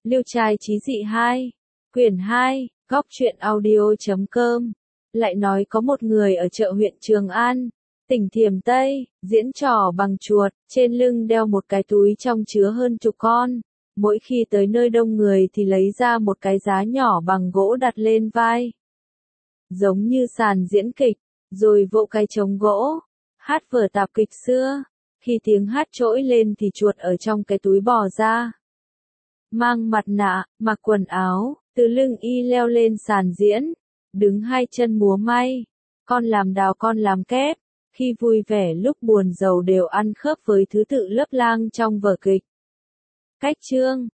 Liêu trai chí dị 2, quyển 2, góc truyện audio.com. Lại nói có một người ở chợ huyện Trường An, tỉnh Thiểm Tây, diễn trò bằng chuột, trên lưng đeo một cái túi trong chứa hơn chục con. Mỗi khi tới nơi đông người thì lấy ra một cái giá nhỏ bằng gỗ đặt lên vai, giống như sàn diễn kịch, rồi vỗ cái trống gỗ, hát vở tạp kịch xưa. Khi tiếng hát trỗi lên thì chuột ở trong cái túi bò ra, mang mặt nạ, mặc quần áo, từ lưng y leo lên sàn diễn, đứng hai chân múa may, con làm đào con làm kép, khi vui vẻ lúc buồn rầu đều ăn khớp với thứ tự lớp lang trong vở kịch. Cách chương